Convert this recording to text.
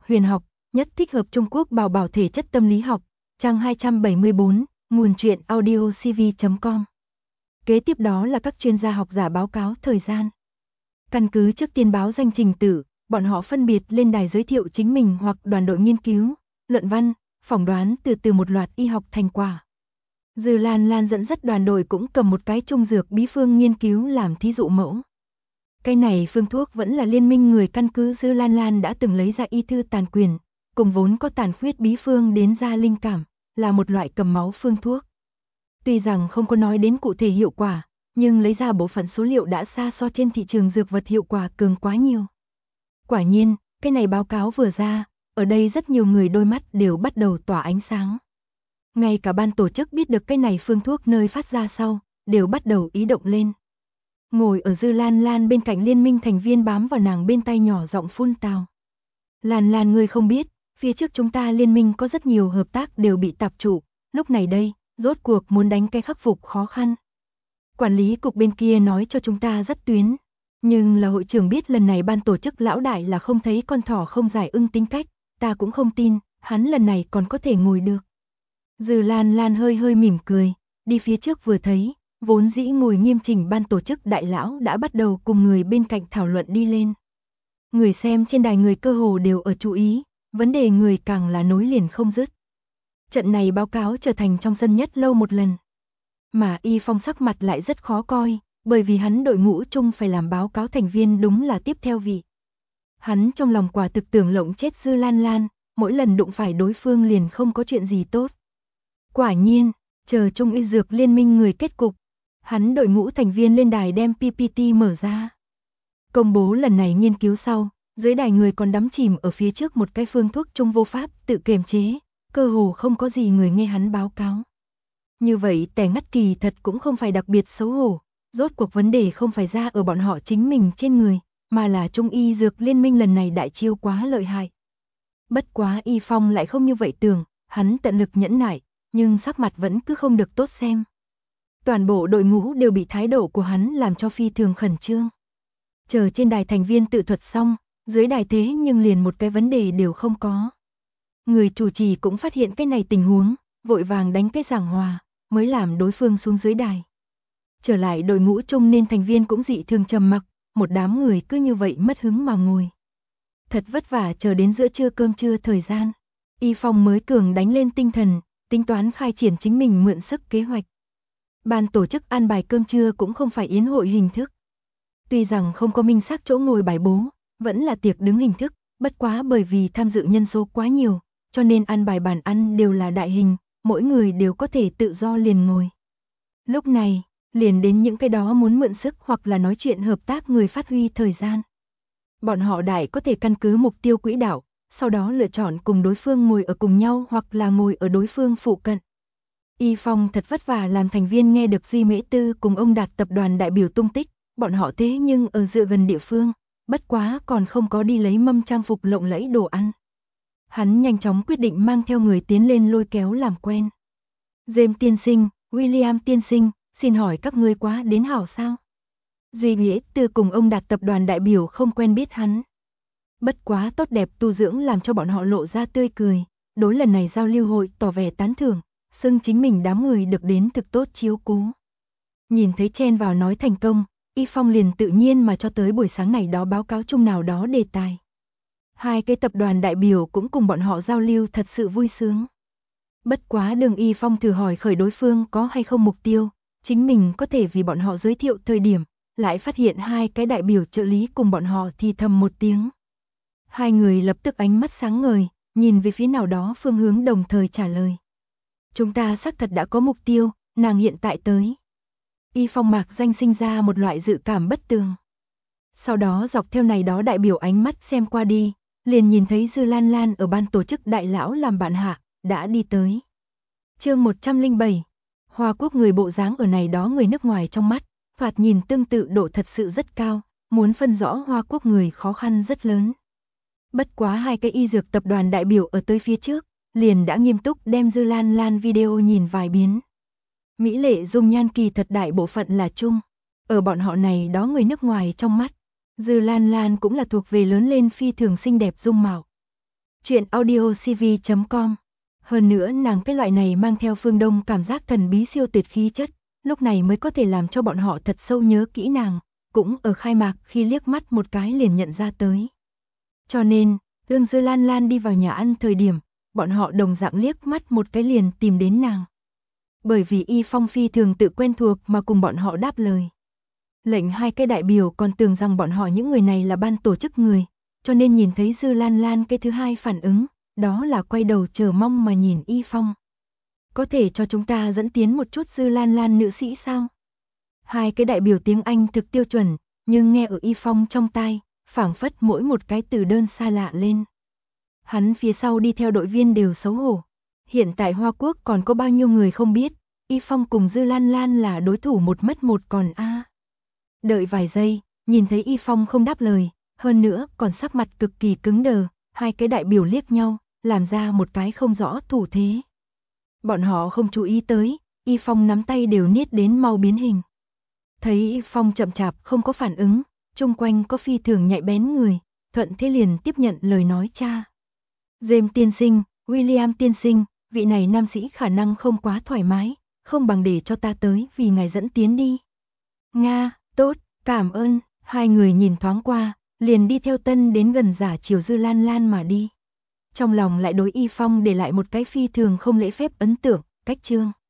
huyền học, nhất thích hợp Trung Quốc bảo bảo thể chất tâm lý học, trang 274, nguồn truyện audiocv.com. Kế tiếp đó là các chuyên gia học giả báo cáo thời gian. Căn cứ trước tiên báo danh trình tự, bọn họ phân biệt lên đài giới thiệu chính mình hoặc đoàn đội nghiên cứu, luận văn, phỏng đoán từ một loạt y học thành quả. Dư Lan Lan dẫn dắt đoàn đội cũng cầm một cái trung dược bí phương nghiên cứu làm thí dụ mẫu. Cái này phương thuốc vẫn là liên minh người căn cứ Dư Lan Lan đã từng lấy ra y thư tàn quyền, cùng vốn có tàn khuyết bí phương đến ra linh cảm, là một loại cầm máu phương thuốc. Tuy rằng không có nói đến cụ thể hiệu quả, nhưng lấy ra bộ phận số liệu đã xa so trên thị trường dược vật hiệu quả cường quá nhiều. Quả nhiên, cái này báo cáo vừa ra, ở đây rất nhiều người đôi mắt đều bắt đầu tỏa ánh sáng. Ngay cả ban tổ chức biết được cái này phương thuốc nơi phát ra sau, đều bắt đầu ý động lên. Ngồi ở Dư Lan Lan bên cạnh liên minh thành viên bám vào nàng bên tay nhỏ giọng phun tào. Lan Lan ngươi không biết, phía trước chúng ta liên minh có rất nhiều hợp tác đều bị tạp trụ, lúc này đây, rốt cuộc muốn đánh cái khắc phục khó khăn. Quản lý cục bên kia nói cho chúng ta rất tuyến, nhưng là hội trưởng biết lần này ban tổ chức lão đại là không thấy con thỏ không giải ưng tính cách, ta cũng không tin, hắn lần này còn có thể ngồi được. Dư Lan Lan hơi mỉm cười, đi phía trước vừa thấy, vốn dĩ ngồi nghiêm chỉnh ban tổ chức đại lão đã bắt đầu cùng người bên cạnh thảo luận đi lên. Người xem trên đài người cơ hồ đều ở chú ý, vấn đề người càng là nối liền không dứt. Trận này báo cáo trở thành trong sân nhất lâu một lần. Mà Y Phong sắc mặt lại rất khó coi, bởi vì hắn đội ngũ chung phải làm báo cáo thành viên đúng là tiếp theo vị. Hắn trong lòng quả thực tưởng lộng chết Dư Lan Lan, mỗi lần đụng phải đối phương liền không có chuyện gì tốt. Quả nhiên, chờ Trung Y Dược Liên minh người kết cục, hắn đội ngũ thành viên lên đài đem PPT mở ra. Công bố lần này nghiên cứu sau, dưới đài người còn đắm chìm ở phía trước một cái phương thuốc trung vô pháp tự kiềm chế, cơ hồ không có gì người nghe hắn báo cáo. Như vậy tẻ ngắt kỳ thật cũng không phải đặc biệt xấu hổ, rốt cuộc vấn đề không phải ra ở bọn họ chính mình trên người, mà là Trung Y Dược Liên minh lần này đại chiêu quá lợi hại. Bất quá Y Phong lại không như vậy tưởng, hắn tận lực nhẫn nại, nhưng sắc mặt vẫn cứ không được tốt xem. Toàn bộ đội ngũ đều bị thái độ của hắn làm cho phi thường khẩn trương. Chờ trên đài thành viên tự thuật xong, dưới đài thế nhưng liền một cái vấn đề đều không có. Người chủ trì cũng phát hiện cái này tình huống, vội vàng đánh cái giảng hòa, mới làm đối phương xuống dưới đài. Trở lại đội ngũ chung nên thành viên cũng dị thường trầm mặc, một đám người cứ như vậy mất hứng mà ngồi. Thật vất vả chờ đến giữa trưa cơm trưa thời gian, Y Phong mới cường đánh lên tinh thần, tính toán khai triển chính mình mượn sức kế hoạch. Ban tổ chức an bài cơm trưa cũng không phải yến hội hình thức. Tuy rằng không có minh xác chỗ ngồi bài bố, vẫn là tiệc đứng hình thức, bất quá bởi vì tham dự nhân số quá nhiều, cho nên an bài bàn ăn đều là đại hình, mỗi người đều có thể tự do liền ngồi. Lúc này, liền đến những cái đó muốn mượn sức hoặc là nói chuyện hợp tác người phát huy thời gian. Bọn họ đại có thể căn cứ mục tiêu quỹ đạo, sau đó lựa chọn cùng đối phương ngồi ở cùng nhau hoặc là ngồi ở đối phương phụ cận. Y Phong thật vất vả làm thành viên nghe được Duy Mễ Tư cùng ông Đạt tập đoàn đại biểu tung tích, bọn họ thế nhưng ở dựa gần địa phương, bất quá còn không có đi lấy mâm trang phục lộng lẫy đồ ăn. Hắn nhanh chóng quyết định mang theo người tiến lên lôi kéo làm quen. James tiên sinh, William tiên sinh, xin hỏi các ngươi quá đến hảo sao? Duy Mễ Tư cùng ông Đạt tập đoàn đại biểu không quen biết hắn. Bất quá tốt đẹp tu dưỡng làm cho bọn họ lộ ra tươi cười, đối lần này giao lưu hội tỏ vẻ tán thưởng, xưng chính mình đám người được đến thực tốt chiếu cố. Nhìn thấy chen vào nói thành công, Y Phong liền tự nhiên mà cho tới buổi sáng này đó báo cáo chung nào đó đề tài. Hai cái tập đoàn đại biểu cũng cùng bọn họ giao lưu thật sự vui sướng. Bất quá đường Y Phong thử hỏi khởi đối phương có hay không mục tiêu, chính mình có thể vì bọn họ giới thiệu thời điểm, lại phát hiện hai cái đại biểu trợ lý cùng bọn họ thì thầm một tiếng. Hai người lập tức ánh mắt sáng ngời, nhìn về phía nào đó phương hướng đồng thời trả lời. Chúng ta xác thật đã có mục tiêu, nàng hiện tại tới. Y Phong mạc danh sinh ra một loại dự cảm bất tường. Sau đó dọc theo này đó đại biểu ánh mắt xem qua đi, liền nhìn thấy Dư Lan Lan ở ban tổ chức đại lão làm bạn hạ, đã đi tới. Chương 107. Hoa Quốc người bộ dáng ở này đó người nước ngoài trong mắt, thoạt nhìn tương tự độ thật sự rất cao, muốn phân rõ Hoa Quốc người khó khăn rất lớn. Bất quá hai cái y dược tập đoàn đại biểu ở tới phía trước, liền đã nghiêm túc đem Dư Lan Lan video nhìn vài biến. Mỹ lệ dung nhan kỳ thật đại bộ phận là chung, ở bọn họ này đó người nước ngoài trong mắt, Dư Lan Lan cũng là thuộc về lớn lên phi thường xinh đẹp dung mạo. Chuyện audiocv.com. Hơn nữa nàng cái loại này mang theo phương Đông cảm giác thần bí siêu tuyệt khí chất, lúc này mới có thể làm cho bọn họ thật sâu nhớ kỹ nàng, cũng ở khai mạc khi liếc mắt một cái liền nhận ra tới. Cho nên, đương Dư Lan Lan đi vào nhà ăn thời điểm, bọn họ đồng dạng liếc mắt một cái liền tìm đến nàng. Bởi vì Y Phong phi thường tự quen thuộc mà cùng bọn họ đáp lời. Lệnh hai cái đại biểu còn tưởng rằng bọn họ những người này là ban tổ chức người, cho nên nhìn thấy Dư Lan Lan cái thứ hai phản ứng, đó là quay đầu chờ mong mà nhìn Y Phong. Có thể cho chúng ta dẫn tiến một chút Dư Lan Lan nữ sĩ sao? Hai cái đại biểu tiếng Anh thực tiêu chuẩn, nhưng nghe ở Y Phong trong tai, phảng phất mỗi một cái từ đơn xa lạ lên. Hắn phía sau đi theo đội viên đều xấu hổ. Hiện tại Hoa Quốc còn có bao nhiêu người không biết, Y Phong cùng Dư Lan Lan là đối thủ một mất một còn a. Đợi vài giây, nhìn thấy Y Phong không đáp lời, hơn nữa còn sắc mặt cực kỳ cứng đờ, hai cái đại biểu liếc nhau, làm ra một cái không rõ thủ thế. Bọn họ không chú ý tới, Y Phong nắm tay đều niết đến mau biến hình. Thấy Y Phong chậm chạp không có phản ứng, chung quanh có phi thường nhạy bén người, thuận thế liền tiếp nhận lời nói cha. James tiên sinh, William tiên sinh, vị này nam sĩ khả năng không quá thoải mái, không bằng để cho ta tới vì ngài dẫn tiến đi. Nga, tốt, cảm ơn, hai người nhìn thoáng qua, liền đi theo tân đến gần giả chiều Dư Lan Lan mà đi. Trong lòng lại đối Y Phong để lại một cái phi thường không lễ phép ấn tượng, cách chương.